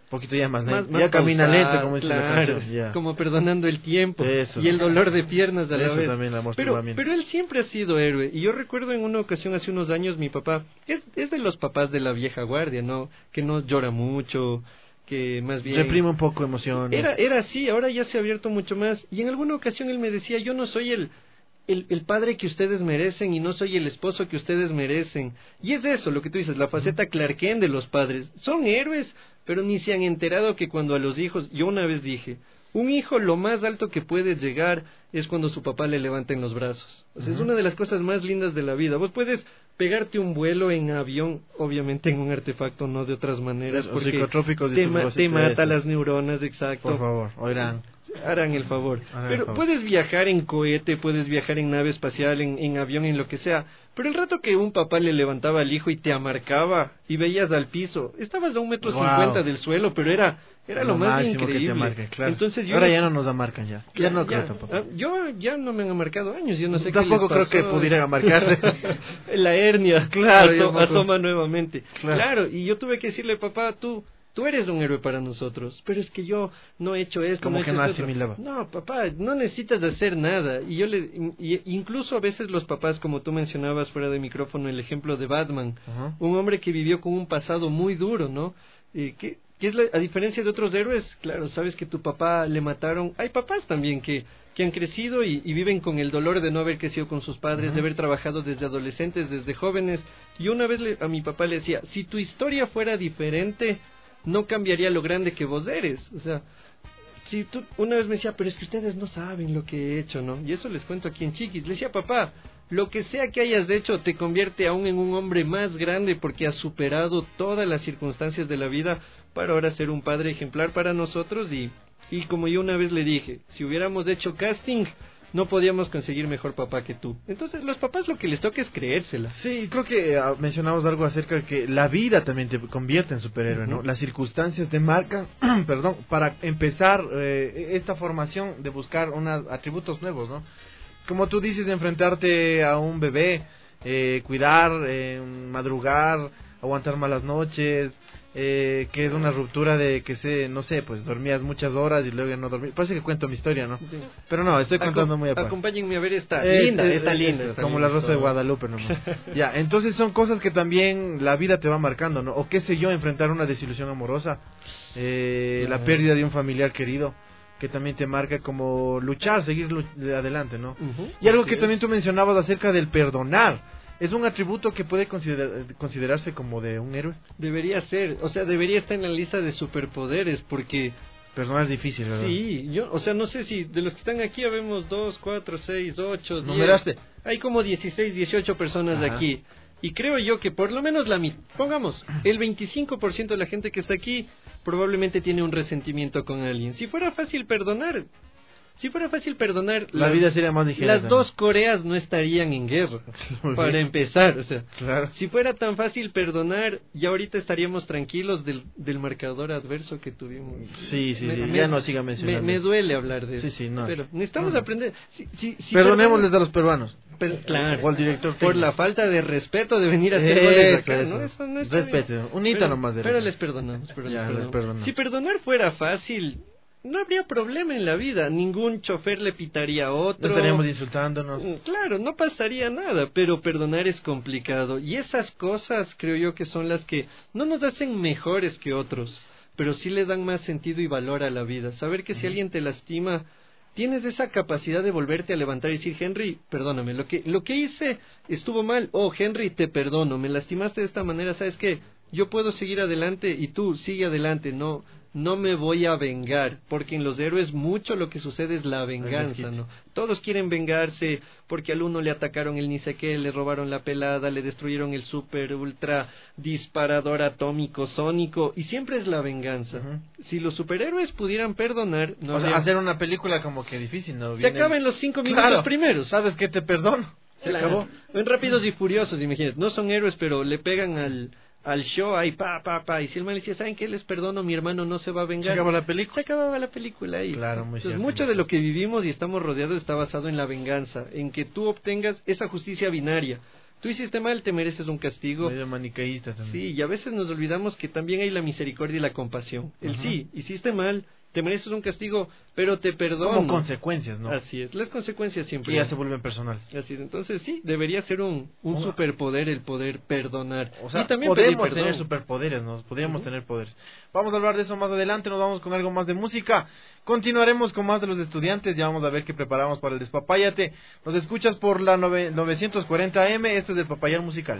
Un poquito ya más lento. Más, más ya camina pausado, lento, como dice claro, la canción. Ya. Como perdonando el tiempo. Eso. Y el dolor de piernas a la Eso vez. también, el pero, amortiguamiento. pero él siempre ha sido héroe. Y yo recuerdo en una ocasión, hace unos años, mi papá, es, es de los papás de la vieja guardia, ¿no? Que no llora mucho, que más bien... Reprime un poco emociones. Era, era así, ahora ya se ha abierto mucho más. Y en alguna ocasión él me decía, yo no soy el... El, el padre que ustedes merecen y no soy el esposo que ustedes merecen. Y es eso lo que tú dices, la faceta Clark Kent de los padres. Son héroes, pero ni se han enterado que cuando a los hijos, yo una vez dije, un hijo lo más alto que puede llegar es cuando su papá le levanta en los brazos. O sea, uh-huh. es una de las cosas más lindas de la vida. Vos puedes pegarte un vuelo en avión, obviamente en un artefacto, no de otras maneras, porque psicotrópicos te, ma te mata eso. las neuronas, exacto. Por favor, oirán. Harán el favor. Harán pero el favor. Puedes viajar en cohete, puedes viajar en nave espacial, en, en avión, en lo que sea. Pero el rato que un papá le levantaba al hijo y te amarcaba y veías al piso, estabas a un metro cincuenta wow. del suelo, pero era era lo, lo más increíble. Que te amarquen, claro. Entonces yo ahora ya no nos amarcan ya. Ya, ya no creo ya, tampoco. Yo ya no me han amarcado años, yo no sé tampoco qué les creo pasó. que pudieran amarcarle. La hernia, claro, aso asoma nuevamente. Claro. claro, y yo tuve que decirle, papá, tú Tú eres un héroe para nosotros, pero es que yo no he hecho esto. Como no que hecho no esto. asimilaba. No, papá, no necesitas hacer nada. Y yo le, y, incluso a veces los papás, como tú mencionabas fuera de micrófono, el ejemplo de Batman, uh-huh. un hombre que vivió con un pasado muy duro, ¿no? Eh, que, que es la, a diferencia de otros héroes, claro, sabes que tu papá le mataron. Hay papás también que, que han crecido y, y viven con el dolor de no haber crecido con sus padres, uh-huh. de haber trabajado desde adolescentes, desde jóvenes. Y una vez le, a mi papá le decía, si tu historia fuera diferente, no cambiaría lo grande que vos eres. O sea, si tú una vez me decía, pero es que ustedes no saben lo que he hecho, ¿no? Y eso les cuento aquí en Chiquis. Le decía, papá, lo que sea que hayas hecho te convierte aún en un hombre más grande porque has superado todas las circunstancias de la vida para ahora ser un padre ejemplar para nosotros. Y, y como yo una vez le dije, si hubiéramos hecho casting, no podíamos conseguir mejor papá que tú. Entonces, los papás lo que les toca es creérsela. Sí, creo que uh, mencionamos algo acerca de que la vida también te convierte en superhéroe, ¿no? Uh-huh. Las circunstancias te marcan, perdón, para empezar eh, esta formación de buscar unos atributos nuevos, ¿no? Como tú dices, enfrentarte a un bebé, eh, cuidar, eh, madrugar, aguantar malas noches, eh, que es una ruptura de que se, no sé, pues dormías muchas horas y luego ya no dormías. Parece que cuento mi historia, ¿no? Sí. Pero no, estoy contando Acom muy aparte. Acompáñenme a ver esta eh, linda, eh, está eh, linda. Es, está como linda, la Rosa de Guadalupe, nomás. Ya, entonces son cosas que también la vida te va marcando, ¿no? O qué sé yo, enfrentar una desilusión amorosa, eh, la pérdida de un familiar querido, que también te marca como luchar, seguir luch adelante, ¿no? Uh-huh. Y algo que sí también tú mencionabas acerca del perdonar. ¿Es un atributo que puede consider considerarse como de un héroe? Debería ser, o sea, debería estar en la lista de superpoderes, porque... Perdonar es difícil, ¿verdad? Sí, yo, o sea, no sé si de los que están aquí habemos dos, cuatro, seis, ocho, diez... ¿Numeraste? Hay como dieciséis, dieciocho personas Ajá. aquí. Y creo yo que por lo menos la mitad, pongamos, el veinticinco por ciento de la gente que está aquí probablemente tiene un resentimiento con alguien. Si fuera fácil perdonar... Si fuera fácil perdonar, la las, vida sería más ligera. Las también. Dos Coreas no estarían en guerra, para bien. empezar. O sea, claro. Si fuera tan fácil perdonar, ya ahorita estaríamos tranquilos del, del marcador adverso que tuvimos. Sí, sí, me, sí. Me, ya no siga mencionando. Me, me duele hablar de eso. Sí, sí, no. Pero necesitamos no. aprender. Si, si, si Perdonémosles a los peruanos. Pero, claro. O al director técnico. Por la falta de respeto de venir a hacer eso, goles acá, eso. ¿no? Eso no está Respete, bien. un hito nomás de Pero les perdonamos. Pero ya, les perdonamos. les perdonamos. Si perdonar fuera fácil, no habría problema en la vida, ningún chofer le pitaría a otro. No estaríamos insultándonos. Claro, no pasaría nada, pero perdonar es complicado. Y esas cosas creo yo que son las que no nos hacen mejores que otros, pero sí le dan más sentido y valor a la vida. Saber que si uh-huh. alguien te lastima, tienes esa capacidad de volverte a levantar y decir, Henry, perdóname, lo que, lo que hice estuvo mal. Oh, Henry, te perdono, me lastimaste de esta manera, ¿sabes qué? Yo puedo seguir adelante y tú sigue adelante, no... No me voy a vengar, porque en los héroes mucho lo que sucede es la venganza, ¿no? Todos quieren vengarse porque al uno le atacaron el ni sé qué, le robaron la pelada, le destruyeron el super ultra disparador atómico sónico, y siempre es la venganza. Uh-huh. Si los superhéroes pudieran perdonar... No o habría... sea, hacer una película como que difícil, ¿no? Se Viene acaba el... en los cinco minutos claro. primeros. ¿Sabes qué? Te perdono. Se claro. acabó. En Rápidos y Furiosos, imagínate, no son héroes, pero le pegan al... al show, ahí, pa, pa, pa, y si el man decía, ¿saben qué? Les perdono, mi hermano no se va a vengar. Se acababa la película. Se acababa la película ahí. Claro, muy Entonces, cierto. mucho de lo que vivimos y estamos rodeados está basado en la venganza, en que tú obtengas esa justicia binaria. tú hiciste mal, te mereces un castigo. Medio maniqueísta también. Sí, y a veces nos olvidamos que también hay la misericordia y la compasión. El Ajá. sí, hiciste mal, te mereces un castigo, pero te perdono. Como consecuencias, ¿no? Así es, las consecuencias siempre. Y ya se vuelven personales. Así es, entonces sí, debería ser un, un Una- superpoder el poder perdonar. O sea, y también pedir podemos perdón. tener superpoderes, ¿no? Podríamos Ujú. tener poderes. Vamos a hablar de eso más adelante, nos vamos con algo más de música. Continuaremos con más de los estudiantes, ya vamos a ver qué preparamos para el Despapáyate. Nos escuchas por la nove- novecientos cuarenta A M, esto es del Papayán Musical.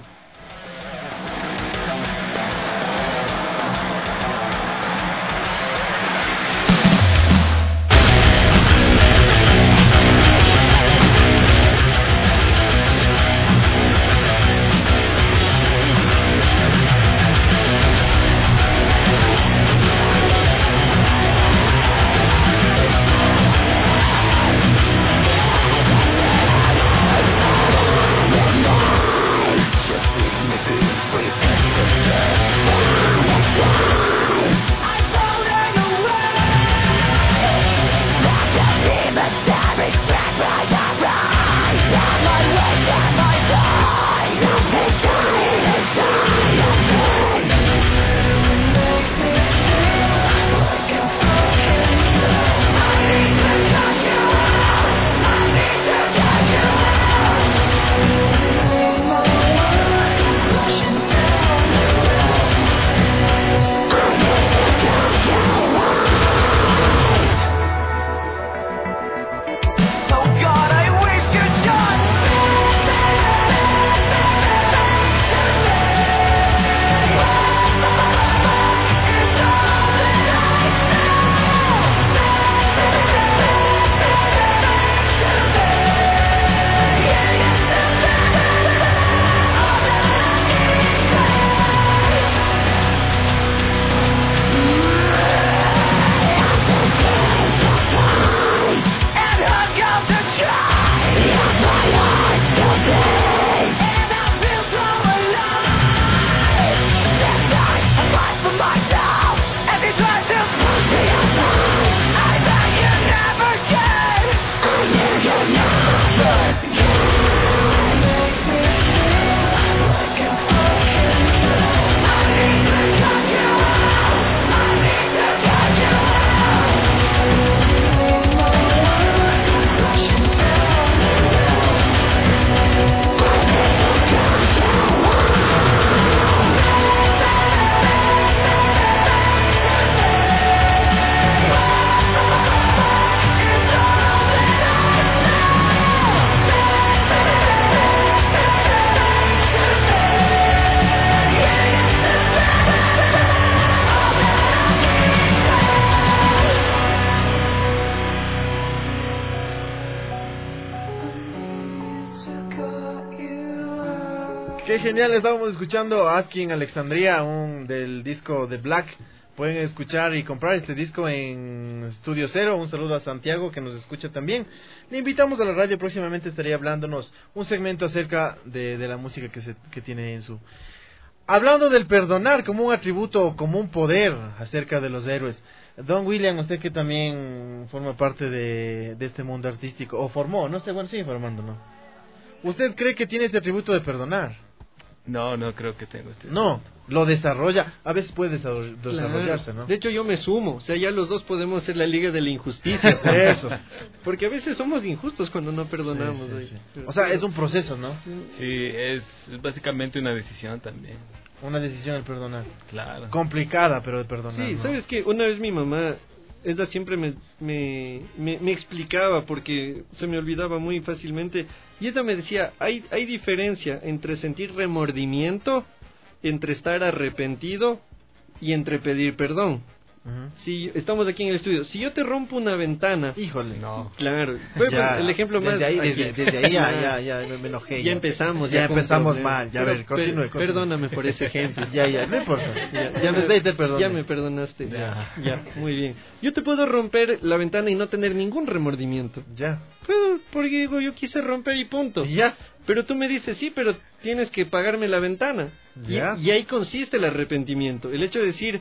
Qué genial, estábamos escuchando Asking Alexandria, un del disco de Black. Pueden escuchar y comprar este disco en Estudio Cero. Un saludo a Santiago que nos escucha también. Le invitamos a la radio, próximamente estaría hablándonos un segmento acerca de, de la música que, se, que tiene en su... Hablando del perdonar como un atributo, como un poder acerca de los héroes. Don William, usted que también forma parte de, de este mundo artístico, o formó, no sé, bueno, sigue formando, ¿no? ¿Usted cree que tiene este atributo de perdonar? No, no creo que tengo este. No, lo desarrolla, a veces puede desarroll- desarrollarse, Claro. ¿no? De hecho, yo me sumo, o sea, ya los dos podemos ser la liga de la injusticia. Eso. Porque a veces somos injustos cuando no perdonamos. Sí, sí, oye. sí. Pero- O sea, es un proceso, ¿no? Sí, es básicamente una decisión también. Una decisión el perdonar. Claro. Complicada, pero de perdonar. Sí, ¿no? ¿sabes qué? Una vez mi mamá, ella siempre me, me, me, me explicaba, porque se me olvidaba muy fácilmente, y ella me decía, hay, hay diferencia entre sentir remordimiento, entre estar arrepentido y entre pedir perdón. Ujú. Si estamos aquí en el estudio, si yo te rompo una ventana, Híjole. No. claro, fue Ya, el ejemplo más... desde ahí, aquí. desde, desde ahí ya, ya, ya me, me enojé. Ya empezamos. Ya con empezamos problemas. mal. Ya, a Pero ver, continúe, per- continúe. Perdóname por ese ejemplo. Ya, ya, no importa. Ya, Ya desde ahí te perdoné. Ya me perdonaste. Ya. Ya, muy bien. Yo te puedo romper la ventana y no tener ningún remordimiento. Ya. Puedo, porque digo, yo quise romper y punto. Y ya. Pero tú me dices, sí, pero tienes que pagarme la ventana. Y, Ya. y ahí consiste el arrepentimiento. El hecho de decir,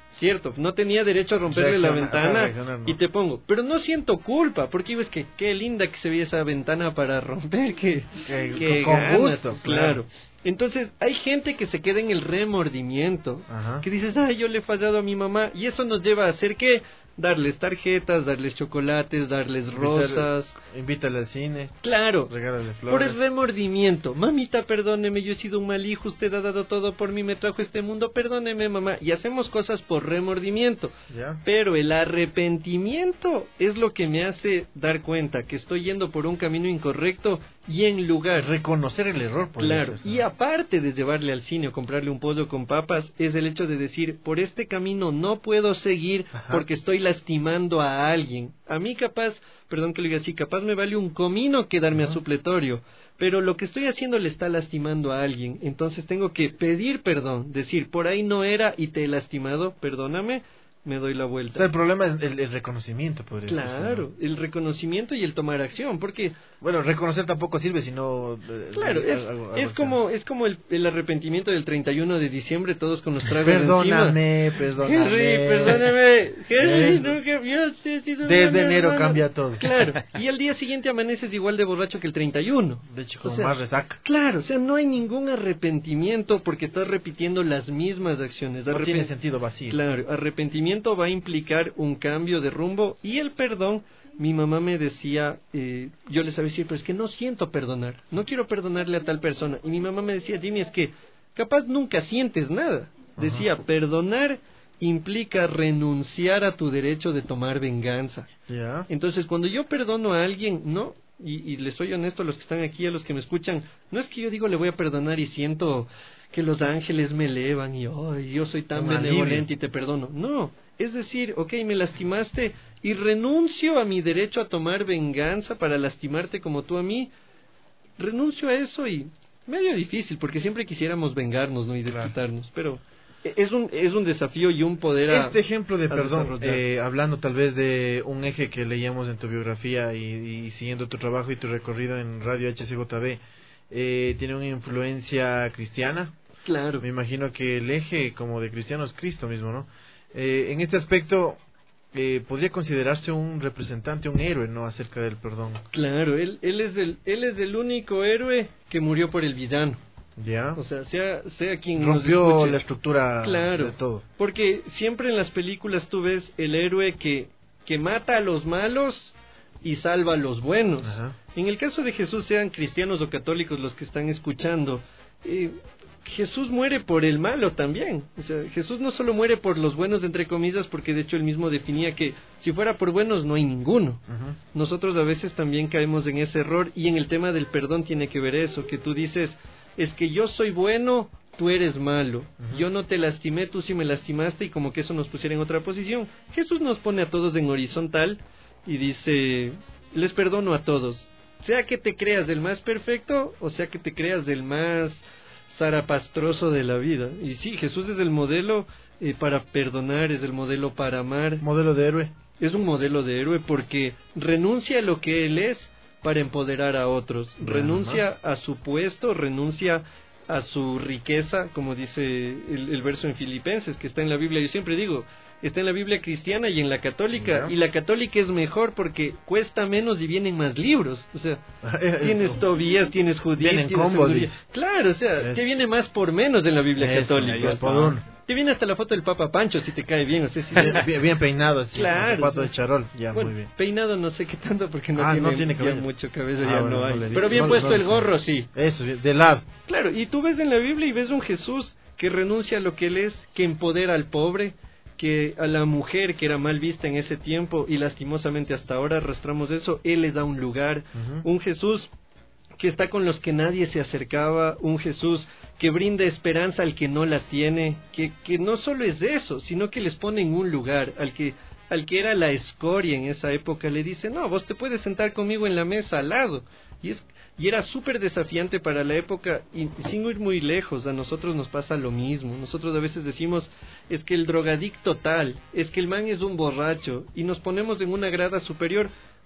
cierto, no tenía derecho a romperle Reacciona, la ventana ajá, reaccionar, ¿no? y te pongo, pero no siento culpa, porque ves que qué linda que se veía esa ventana para romper, que, Que- que con ganas, gusto, claro. claro. Entonces, hay gente que se queda en el remordimiento, Ajá. que dices, ay, yo le he fallado a mi mamá, y eso nos lleva a hacer que darles tarjetas, darles chocolates, darles rosas. Invítale, invítale al cine, Claro, regálale por el flores. remordimiento. Mamita, perdóneme, yo he sido un mal hijo, usted ha dado todo por mí, me trajo a este mundo, perdóneme, mamá. Y hacemos cosas por remordimiento. ¿Ya? Pero el arrepentimiento es lo que me hace dar cuenta que estoy yendo por un camino incorrecto y en lugar... Reconocer el error, por Claro, eso, y aparte de llevarle al cine o comprarle un pollo con papas, es el hecho de decir, por este camino no puedo seguir Ajá. porque estoy lastimando a alguien. A mí capaz, perdón que lo diga así, capaz me vale un comino quedarme Ajá. a supletorio, pero lo que estoy haciendo le está lastimando a alguien, entonces tengo que pedir perdón, decir, por ahí no era y te he lastimado, perdóname, me doy la O vuelta. sea, el problema es el, el reconocimiento, podría Claro, decirse, el reconocimiento y el tomar acción, porque ¿no? Bueno, reconocer tampoco sirve, sino... eh, claro, eh, es, algo- algo es así. como es como el, el arrepentimiento del treinta y uno de diciembre, todos con los tragos Perdóname, encima. perdóname. Henry, perdóname. Henry, Eh, no, que yo sí he sido un Desde gran enero hermano. cambia todo. Claro, y al día siguiente amaneces igual de borracho que el treinta y uno. De hecho, O con sea, más resaca. Claro, o sea, no hay ningún arrepentimiento porque estás repitiendo las mismas acciones. No Arrepen- tiene sentido vacío. Claro, arrepentimiento va a implicar un cambio de rumbo y el perdón. Mi mamá me decía, eh, yo le sabía decir, pero es que no siento perdonar, no quiero perdonarle a tal persona. Y mi mamá me decía, Jimmy, es que capaz nunca sientes nada. Decía, perdonar implica renunciar a tu derecho de tomar venganza. Ya. Entonces, cuando yo perdono a alguien, no, y, y les soy honesto a los que están aquí, a los que me escuchan, no es que yo digo le voy a perdonar y siento que los ángeles me elevan y oh, yo soy tan Un benevolente alivio. y te perdono. No, es decir, ok, me lastimaste y renuncio a mi derecho a tomar venganza para lastimarte como tú a mí. Renuncio a eso y medio difícil porque siempre quisiéramos vengarnos, ¿no? Y Claro. desquitarnos, pero es un es un desafío y un poder a, Este ejemplo de a perdón, desarrollar. eh, hablando tal vez de un eje que leíamos en tu biografía y, y siguiendo tu trabajo y tu recorrido en Radio H C J B, eh, ¿tiene una influencia cristiana? Claro. Me imagino que el eje como de cristiano es Cristo mismo, ¿no? Eh, en este aspecto, eh, podría considerarse un representante, un héroe, ¿no? Acerca del perdón. Claro, él, él, es el, él es el único héroe que murió por el villano. ¿Ya? O sea, sea, sea quien nos Rompió escuche. la estructura Claro. de todo. Porque siempre en las películas tú ves el héroe que, que mata a los malos y salva a los buenos. Ajá. En el caso de Jesús, sean cristianos o católicos los que están escuchando, eh, Jesús muere por el malo también. O sea, Jesús no solo muere por los buenos, entre comillas, porque de hecho él mismo definía que si fuera por buenos no hay ninguno. Ujú. Nosotros a veces también caemos en ese error y en el tema del perdón tiene que ver eso, que tú dices, es que yo soy bueno, tú eres malo. Ujú. Yo no te lastimé, tú sí me lastimaste y como que eso nos pusiera en otra posición. Jesús nos pone a todos en horizontal y dice, les perdono a todos. Sea que te creas del más perfecto o sea que te creas del más zarapastroso de la vida. Y sí, Jesús es el modelo eh, para perdonar, es el modelo para amar. Modelo de héroe. Es un modelo de héroe porque renuncia a lo que él es para empoderar a otros. Nada Renuncia más. a su puesto, renuncia a su riqueza, como dice el, el verso en Filipenses, que está en la Biblia. Yo siempre digo, está en la Biblia cristiana y en la católica. Ya. Y la católica es mejor porque cuesta menos y vienen más libros. O sea, tienes Tobías, tienes Judías, Vienen tienes combos, sabiduría. dice. Claro, o sea, Es- te viene más por menos en la Biblia Eso, católica. ya, por uno. Te viene hasta la foto del Papa Pancho si te cae bien, o sea, si bien, bien peinado, así, Claro, con zapato sí. de charol. Ya, bueno, muy bien. peinado no sé qué tanto porque no Ah, tiene, no tiene ya cabello. mucho cabello, Ah, ya bueno, no no hay. le he Pero visto. bien No, puesto no, el no. gorro, sí. Eso, bien, de lado. Claro, y tú ves en la Biblia y ves un Jesús que renuncia a lo que él es, que empodera al pobre, que a la mujer que era mal vista en ese tiempo y lastimosamente hasta ahora arrastramos eso, él le da un lugar. Ujú. Un Jesús que está con los que nadie se acercaba, un Jesús que brinda esperanza al que no la tiene, que, que no solo es eso, sino que les pone en un lugar, al que, al que era la escoria en esa época, le dice, no, vos te puedes sentar conmigo en la mesa al lado, y, es, y era súper desafiante para la época, y sin ir muy lejos, a nosotros nos pasa lo mismo, nosotros a veces decimos, es que el drogadicto tal, es que el man es un borracho, y nos ponemos en una grada superior,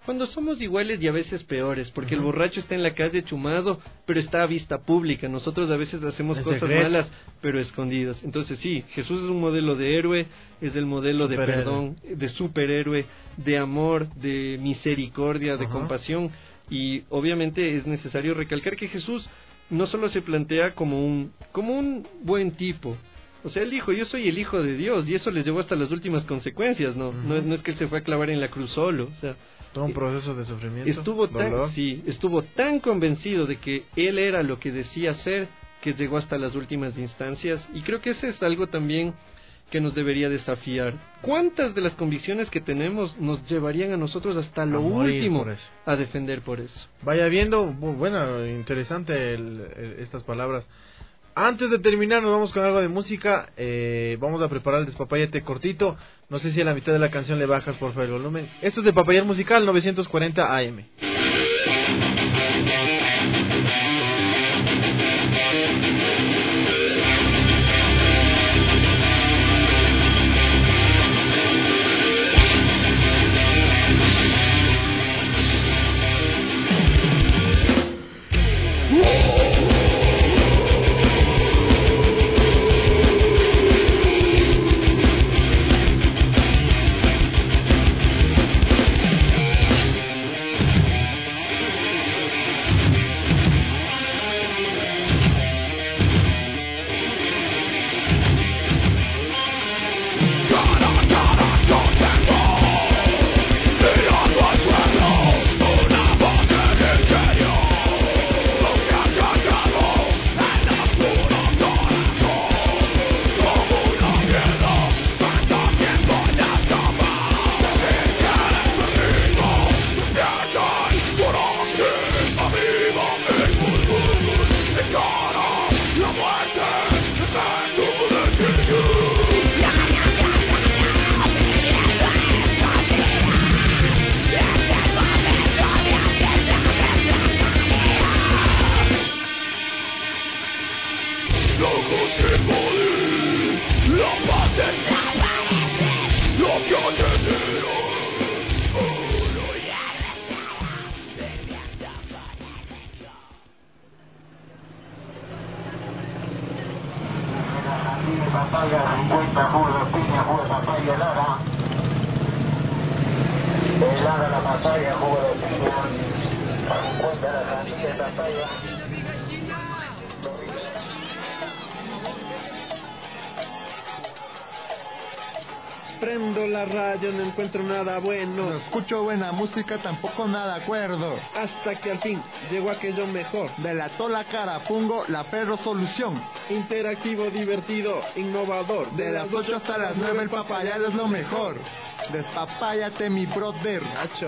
Cuando somos iguales y a veces peores, porque uh-huh. el borracho está en la calle chumado, pero está a vista pública. Nosotros a veces hacemos es cosas secreto. malas, pero escondidas. Entonces sí, Jesús es un modelo de héroe, es el modelo superhéroe. de perdón, de superhéroe, de amor, de misericordia, de uh-huh. compasión. Y obviamente es necesario recalcar que Jesús no solo se plantea como un, como un buen tipo. O sea, él dijo, yo soy el hijo de Dios, y eso les llevó hasta las últimas consecuencias, ¿no? Uh-huh. No, no es que él se fue a clavar en la cruz solo, o sea... Todo un proceso de sufrimiento. Estuvo tan, sí, estuvo tan convencido de que él era lo que decía ser, que llegó hasta las últimas instancias, y creo que ese es algo también que nos debería desafiar. ¿Cuántas de las convicciones que tenemos nos llevarían a nosotros hasta lo último a defender por eso? Vaya viendo, bueno, interesante el, el, estas palabras. Antes de terminar, nos vamos con algo de música. Eh, vamos a preparar el Despapállate cortito. No sé si a la mitad de la canción le bajas, por favor, el volumen. Esto es de Papayar Musical novecientos cuarenta A M. Prendo la radio, no encuentro nada bueno. No escucho buena música, tampoco nada acuerdo. Hasta que al fin llegó aquello mejor. Delató la cara, Fungo, la perro solución. Interactivo, divertido, innovador. De, de las ocho hasta las nueve el papayal es lo mejor. Despapállate, mi brother. Nacho.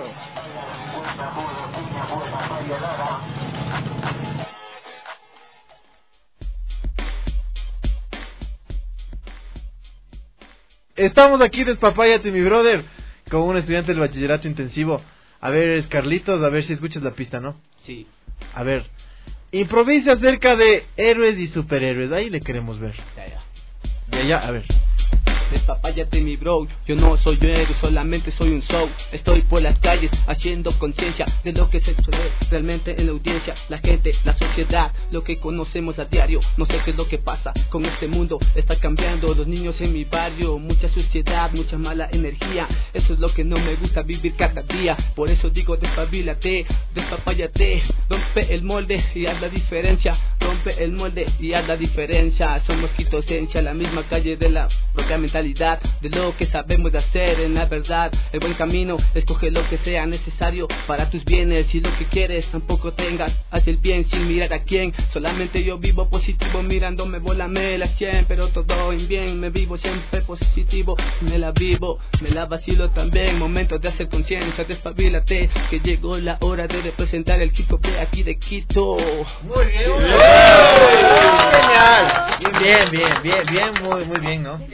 Estamos aquí, Despapállate, mi brother, con un estudiante del bachillerato intensivo. A ver, Carlitos, a ver si escuchas la pista, ¿no? Sí. A ver, improvisa acerca de héroes y superhéroes, ahí le queremos ver. Ya, ya. Ya, ya, a ver. Despapállate, mi bro, yo no soy héroe, solamente soy un show. Estoy por las calles haciendo conciencia de lo que se sucede realmente en la audiencia. La gente, la sociedad, lo que conocemos a diario. No sé qué es lo que pasa con este mundo, está cambiando. Los niños en mi barrio, mucha suciedad, mucha mala energía. Eso es lo que no me gusta vivir cada día. Por eso digo despabilate, despapállate. Rompe el molde y haz la diferencia. Rompe el molde y haz la diferencia. Somos Quito Esencia, la misma calle de la propia mentalidad de lo que sabemos de hacer en la verdad. El buen camino, escoge lo que sea necesario para tus bienes. Y lo que quieres tampoco tengas, haz el bien sin mirar a quién. Solamente yo vivo positivo, mirándome volame la cien. Pero todo en bien, me vivo siempre positivo. Me la vivo, me la vacilo también. Momento de hacer conciencia, despabilate, que llegó la hora de representar el Quito de aquí de Quito. Muy bien, muy bien. Genial. Bien, bien, bien, bien, bien, muy, muy bien, ¿no?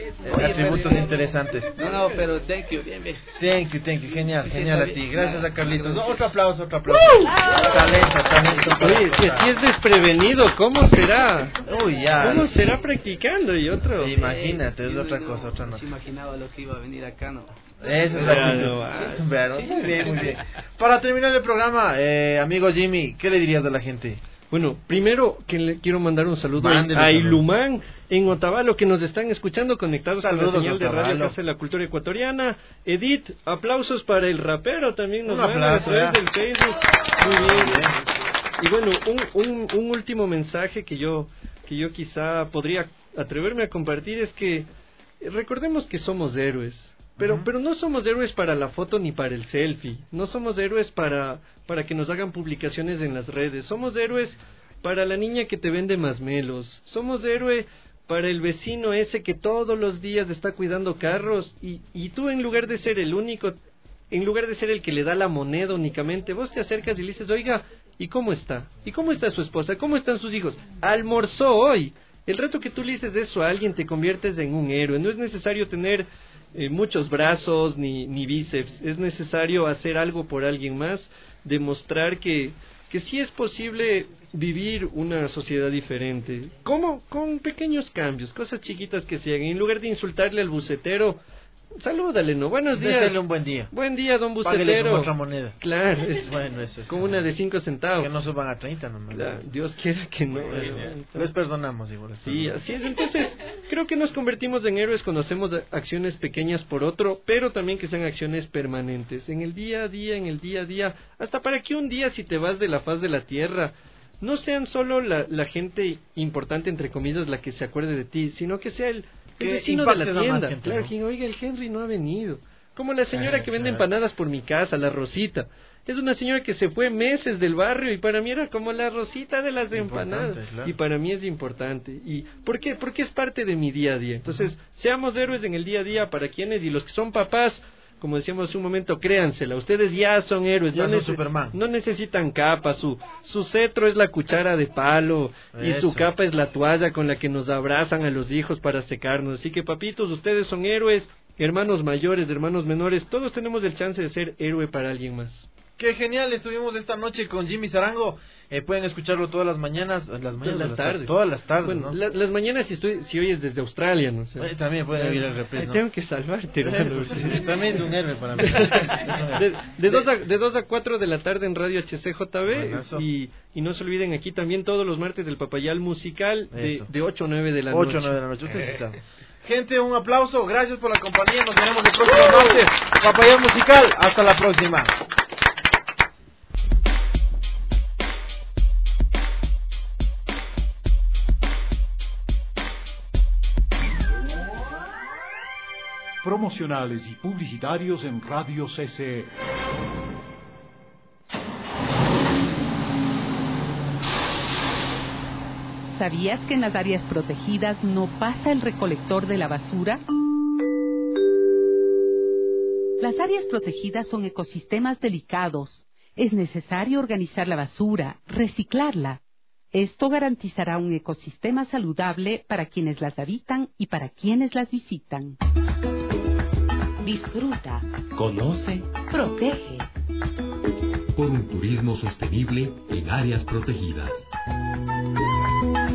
atributos interesantes. No, no, pero thank you, bien, bien. Thank you, thank you, genial, Sí, genial a está ti. bien. Gracias a Carlitos. No, Gracias. otro aplauso, otro aplauso. Talento, talento. Oye, es que si es desprevenido, ¿cómo será? Uy, ya. ¿Cómo será practicando? Y otro. Imagínate, es Sí, otra no, cosa, otra no nota. se imaginaba lo que iba a venir acá, ¿no? Esa es la Claro, actitud. ah. Claro, muy bien, muy bien. Para terminar el programa, eh, amigo Jimmy, ¿qué le dirías a la gente? Bueno, primero que le quiero mandar un saludo Mándele a saludos. Ilumán en Otavalo, que nos están escuchando conectados Saludos, con la señal de Otavalo. Radio Casa de la Cultura Ecuatoriana. Edith, aplausos para el rapero, también nos Un manda a aplauso, través ya. del Facebook. Muy bien. Y bueno, un, un, un último mensaje que yo, que yo quizá podría atreverme a compartir es que recordemos que somos héroes. Pero, Ujú. pero no somos héroes para la foto ni para el selfie. No somos héroes para, para que nos hagan publicaciones en las redes. Somos héroes para la niña que te vende masmelos. Somos héroe para el vecino ese que todos los días está cuidando carros. Y, y tú, en lugar de ser el único, en lugar de ser el que le da la moneda únicamente, vos te acercas y le dices, oiga, ¿y cómo está? ¿Y cómo está su esposa? ¿Cómo están sus hijos? Almorzó hoy. El rato que tú le dices eso a alguien, te conviertes en un héroe. No es necesario tener Eh, muchos brazos ni, ni bíceps. Es necesario hacer algo por alguien más, demostrar que, que sí es posible vivir una sociedad diferente. ¿Cómo? Con pequeños cambios, cosas chiquitas que se hagan. En lugar de insultarle al bucetero, salúdale, ¿no? Buenos días. Désele un buen día. Buen día, don Páguele bucetero. con otra moneda. Claro, es Bueno, eso es. como una de cinco centavos. Que no suban a treinta, no, no. Claro, Dios quiera que no. Eso. ¿no? Les perdonamos igual. Sí, así es. Entonces, creo que nos convertimos en héroes cuando hacemos acciones pequeñas por otro, pero también que sean acciones permanentes, en el día a día, en el día a día, hasta para que un día, si te vas de la faz de la tierra, no sean solo la, la gente importante, entre comillas, la que se acuerde de ti, sino que sea el, el Que vecino de la impactes a más tienda. gente, Claro, ¿no? que oiga, el Henry no ha venido. Como la señora Ah, que vende claro. empanadas por mi casa, la Rosita. Es una señora que se fue meses del barrio y para mí era como la Rosita de las Importante, empanadas. claro. Y para mí es importante. ¿Y por qué? Porque es parte de mi día a día. Entonces, seamos héroes en el día a día para quienes, y los que son papás, como decíamos hace un momento, créansela. Ustedes ya son héroes. Ya no, son nece- Superman. no necesitan capa. Su, su cetro es la cuchara de palo y su Eso. capa es la toalla con la que nos abrazan a los hijos para secarnos. Así que, papitos, ustedes son héroes. Hermanos mayores, hermanos menores, todos tenemos el chance de ser héroe para alguien más. Qué genial, estuvimos esta noche con Jimmy Zarango. Eh, pueden escucharlo todas las mañanas, las mañanas, Todas las las tardes. todas las tardes, Bueno, ¿no? la- las mañanas si, estoy, si oyes desde Australia, no sé. Eh, también pueden oír el reprise, Ay, ¿no? Tengo que salvarte, hermano. Eso, sí, también es un héroe para mí. Es un héroe. De, de, dos a, de dos a cuatro de la tarde en Radio H C J B. Buenazo. Y, y no se olviden aquí también todos los martes del Papayal Musical de, Eso. de ocho a nueve de la ocho o noche. nueve de la noche, ustedes sí saben. Gente, un aplauso, gracias por la compañía, nos veremos el próximo martes. Papayal Musical, hasta la próxima. Promocionales y publicitarios en Radio C C E. ¿Sabías que en las áreas protegidas no pasa el recolector de la basura? Las áreas protegidas son ecosistemas delicados. Es necesario organizar la basura, reciclarla. Esto garantizará un ecosistema saludable para quienes las habitan y para quienes las visitan. Disfruta, Conoce protege. por un turismo sostenible en áreas protegidas.